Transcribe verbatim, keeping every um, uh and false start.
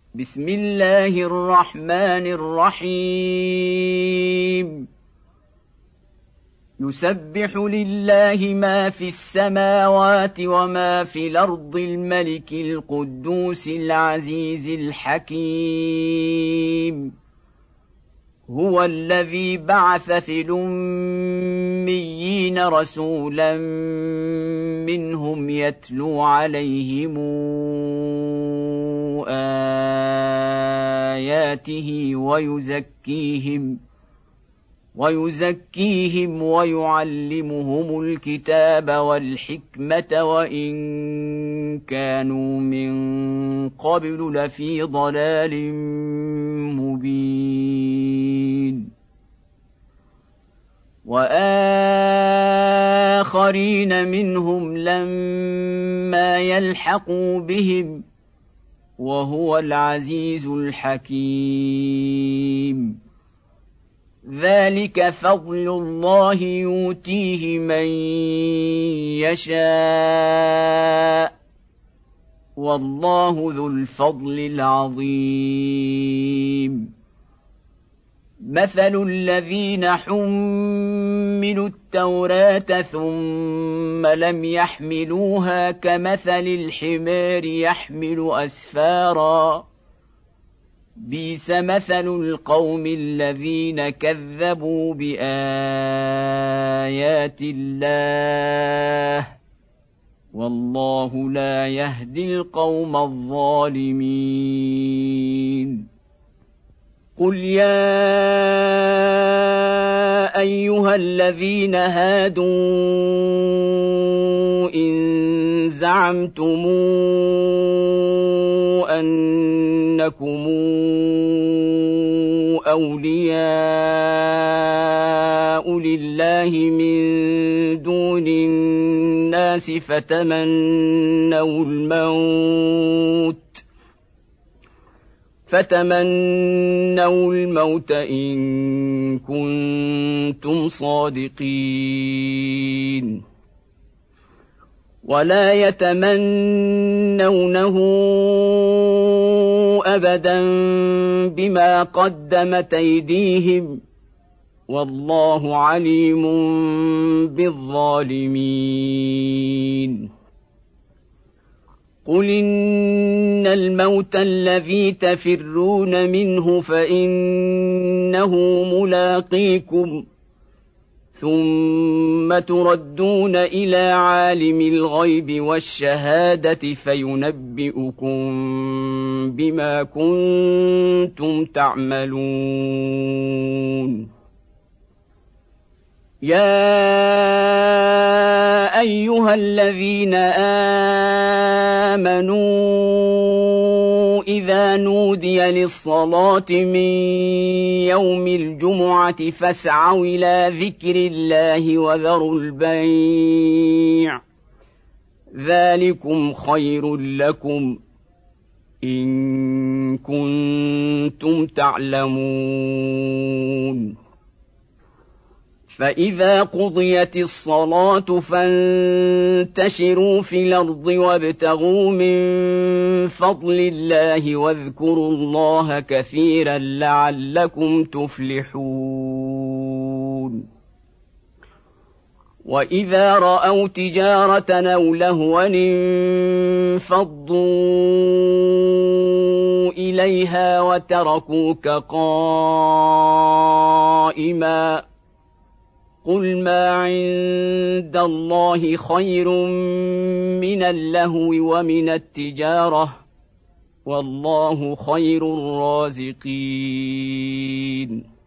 بسم الله الرحمن الرحيم يسبح لله ما في السماوات وما في الأرض الملك القدوس العزيز الحكيم هو الذي بعث في الأميين رسولا منهم يتلو عليهم آياته ويزكيهم ويزكيهم ويعلمهم الكتاب والحكمة وإن كانوا من قبل لفي ضلال مبين وآخرين منهم لما يلحقوا بهم وهو العزيز الحكيم ذلك فضل الله يؤتيه من يشاء والله ذو الفضل العظيم مثل الذين حملوا التوراة ثم لم يحملوها كمثل الحمار يحمل أسفارا بئس مثل القوم الذين كذبوا بآيات الله والله لا يهدي القوم الظالمين قل يا أيها الذين هادوا إن زعمتم أنكم أولياء لله من دون الناس فتمنوا الموت فتمنوا الموت إن كنتم صادقين ولا يتمنونه أبدا بما قدمت أيديهم والله عليم بالظالمين قل إن الموت الذي تفرون منه فإنه ملاقيكم ثم تردون إلى عالم الغيب والشهادة فينبئكم بما كنتم تعملون يا أيها الذين آمنوا إذا نودي للصلاة من يوم الجمعة فاسعوا إلى ذكر الله وذروا البيع ذلكم خير لكم إن كنتم تعلمون فإذا قضيت الصلاة فانتشروا في الأرض وابتغوا من فضل الله واذكروا الله كثيرا لعلكم تفلحون وإذا رأوا تجارة أو لهوا انفضوا إليها وتركوك قائما قل ما عند الله خير من اللهو ومن التجارة والله خير الرازقين